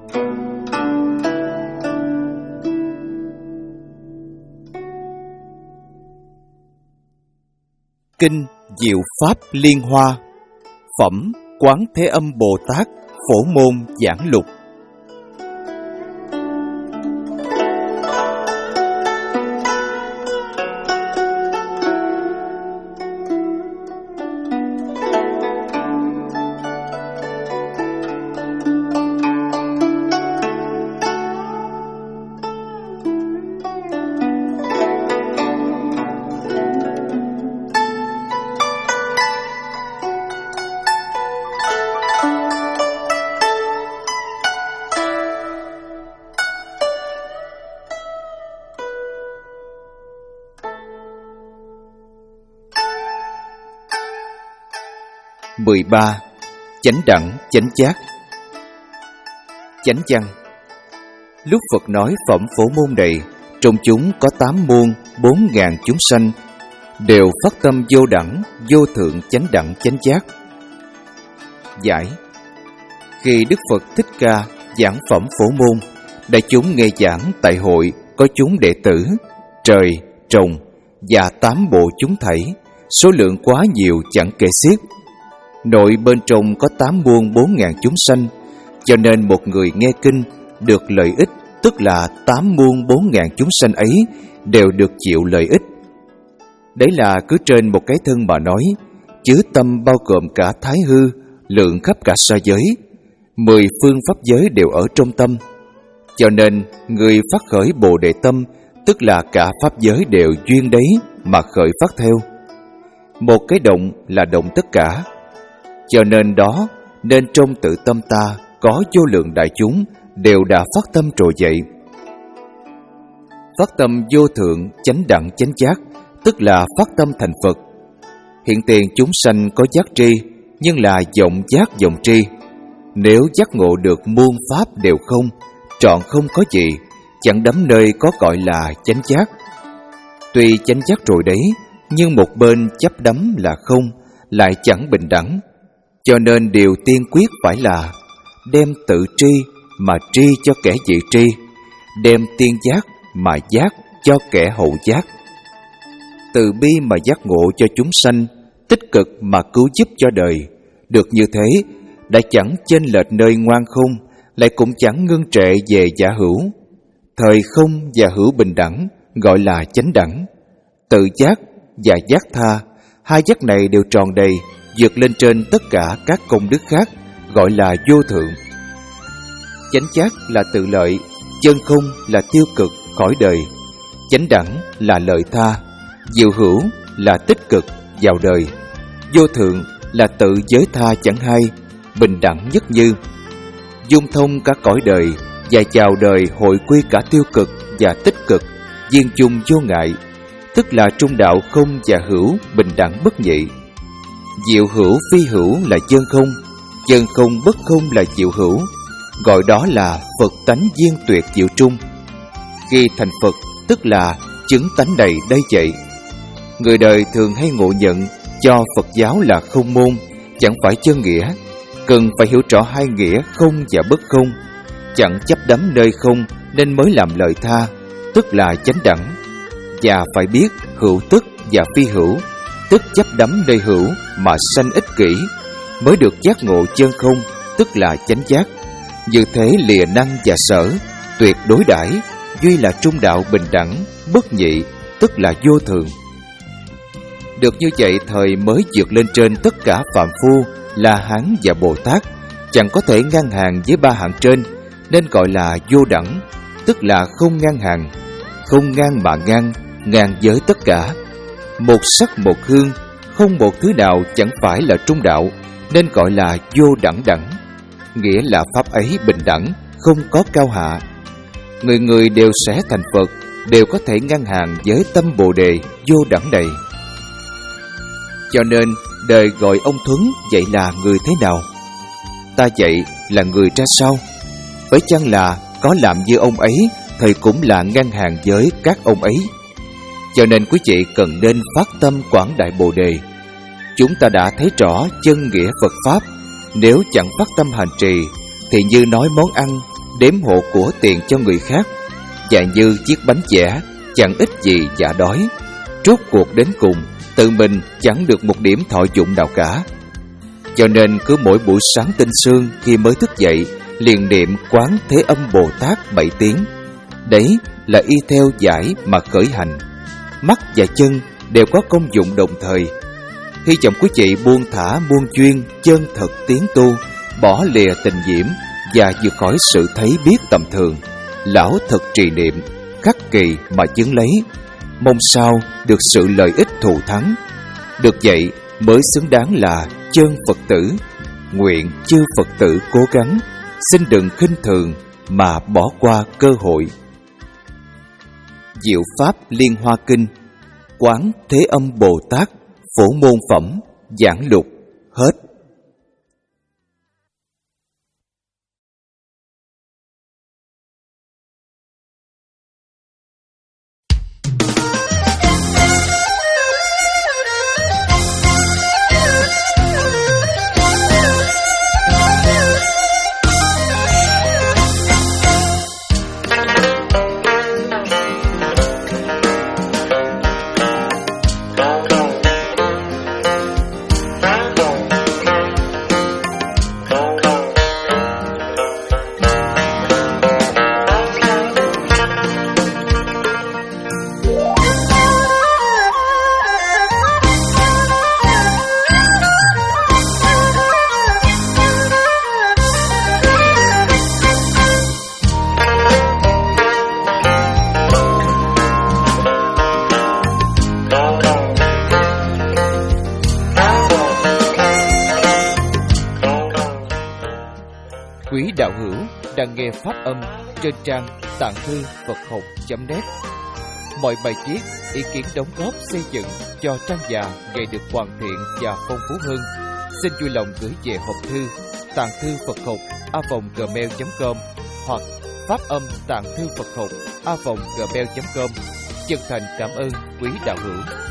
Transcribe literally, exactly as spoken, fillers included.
Kinh Diệu Pháp Liên Hoa, phẩm Quán Thế Âm Bồ Tát Phổ Môn Giảng Lục. mười ba. Chánh đẳng chánh giác. Chánh văn. Lúc Phật nói phẩm phổ môn này, trong chúng có tám muôn bốn ngàn chúng sanh, đều phát tâm vô đẳng, vô thượng chánh đẳng chánh giác. Giải. Khi Đức Phật Thích Ca giảng phẩm phổ môn, đại chúng nghe giảng tại hội có chúng đệ tử, trời, trồng và tám bộ chúng thảy, số lượng quá nhiều chẳng kể xiết. Nội bên trong có tám muôn bốn ngàn chúng sanh, cho nên một người nghe kinh được lợi ích, tức là tám muôn bốn ngàn chúng sanh ấy đều được chịu lợi ích. Đấy là cứ trên một cái thân mà nói, chứ tâm bao gồm cả thái hư, lượng khắp cả sa giới, mười phương pháp giới đều ở trong tâm. Cho nên người phát khởi bồ đề tâm, tức là cả pháp giới đều duyên đấy mà khởi phát theo. Một cái động là động tất cả. Cho nên đó, nên trong tự tâm ta có vô lượng đại chúng đều đã phát tâm trồi dậy. Phát tâm vô thượng chánh đẳng chánh giác, tức là phát tâm thành Phật. Hiện tiền chúng sanh có giác tri, nhưng là vọng giác vọng tri. Nếu giác ngộ được muôn pháp đều không, trọn không có gì, chẳng đắm nơi có gọi là chánh giác. Tuy chánh giác rồi đấy, nhưng một bên chấp đắm là không, lại chẳng bình đẳng. Cho nên điều tiên quyết phải là đem tự tri mà tri cho kẻ dị tri, đem tiên giác mà giác cho kẻ hậu giác. Từ bi mà giác ngộ cho chúng sanh, tích cực mà cứu giúp cho đời. Được như thế, đã chẳng chênh lệch nơi ngoan không, lại cũng chẳng ngưng trệ về giả hữu. Thời không và hữu bình đẳng gọi là chánh đẳng. Tự giác và giác tha, hai giác này đều tròn đầy, vượt lên trên tất cả các công đức khác, gọi là vô thượng. Chánh giác là tự lợi, chân không là tiêu cực khỏi đời, chánh đẳng là lợi tha, diệu hữu là tích cực vào đời, vô thượng là tự giới tha chẳng hay, bình đẳng nhất như. Dung thông cả cõi đời và chào đời hội quy cả tiêu cực và tích cực, viên chung vô ngại, tức là trung đạo không và hữu bình đẳng bất nhị. Diệu hữu phi hữu là chân không, chân không bất không là diệu hữu, gọi đó là Phật tánh viên tuyệt diệu trung. Khi thành Phật, tức là chứng tánh này đây vậy. Người đời thường hay ngộ nhận cho Phật giáo là không môn, chẳng phải chân nghĩa. Cần phải hiểu rõ hai nghĩa không và bất không, chẳng chấp đắm nơi không nên mới làm lợi tha, tức là chánh đẳng. Và phải biết hữu tức và phi hữu, tức chấp đắm nơi hữu mà sanh ích kỷ, mới được giác ngộ chân không, tức là chánh giác. Như thế lìa năng và sở, tuyệt đối đãi, duy là trung đạo bình đẳng, bất nhị, tức là vô thường. Được như vậy thời mới vượt lên trên tất cả phàm phu, La Hán và Bồ Tát, chẳng có thể ngang hàng với ba hạng trên, nên gọi là vô đẳng, tức là không ngang hàng, không ngang mà ngang, ngang với tất cả. Một sắc một hương, không một thứ nào chẳng phải là trung đạo, nên gọi là vô đẳng đẳng. Nghĩa là pháp ấy bình đẳng, không có cao hạ. Người người đều sẽ thành Phật, đều có thể ngang hàng với tâm Bồ Đề vô đẳng này. Cho nên đời gọi ông Thuấn vậy là người thế nào? Ta vậy là người ra sao? Phải chăng là có làm như ông ấy, thì cũng là ngang hàng với các ông ấy? Cho nên quý vị cần nên phát tâm quảng đại Bồ Đề. Chúng ta đã thấy rõ chân nghĩa Phật Pháp. Nếu chẳng phát tâm hành trì, thì như nói món ăn, đếm hộ của tiền cho người khác, dạng như chiếc bánh vẽ chẳng ích gì giả đói. Rốt cuộc đến cùng, tự mình chẳng được một điểm thọ dụng nào cả. Cho nên cứ mỗi buổi sáng tinh sương khi mới thức dậy, liền niệm Quán Thế Âm Bồ Tát bảy tiếng. Đấy là y theo giải mà khởi hành. Mắt và chân đều có công dụng đồng thời. Hy vọng quý vị buông thả muôn duyên, chân thật tiến tu, bỏ lìa tình diễm và vượt khỏi sự thấy biết tầm thường. Lão thật trì niệm, khắc kỳ mà chứng lấy, mong sao được sự lợi ích thù thắng. Được vậy mới xứng đáng là chân Phật tử. Nguyện chư Phật tử cố gắng, xin đừng khinh thường mà bỏ qua cơ hội. Diệu Pháp Liên Hoa Kinh, Quán Thế Âm Bồ Tát, Phổ Môn Phẩm, Giảng Lục. Hết. Quý đạo hữu đang nghe pháp âm trên trang tạng thư Phật học chấm net. Mọi bài viết, ý kiến đóng góp xây dựng cho trang già ngày được hoàn thiện và phong phú hơn, xin vui lòng gửi về hộp thư tạng thư Phật học a vòng gmail chấm com hoặc pháp âm tạng thư Phật học a vòng gmail chấm com. Chân thành cảm ơn quý đạo hữu.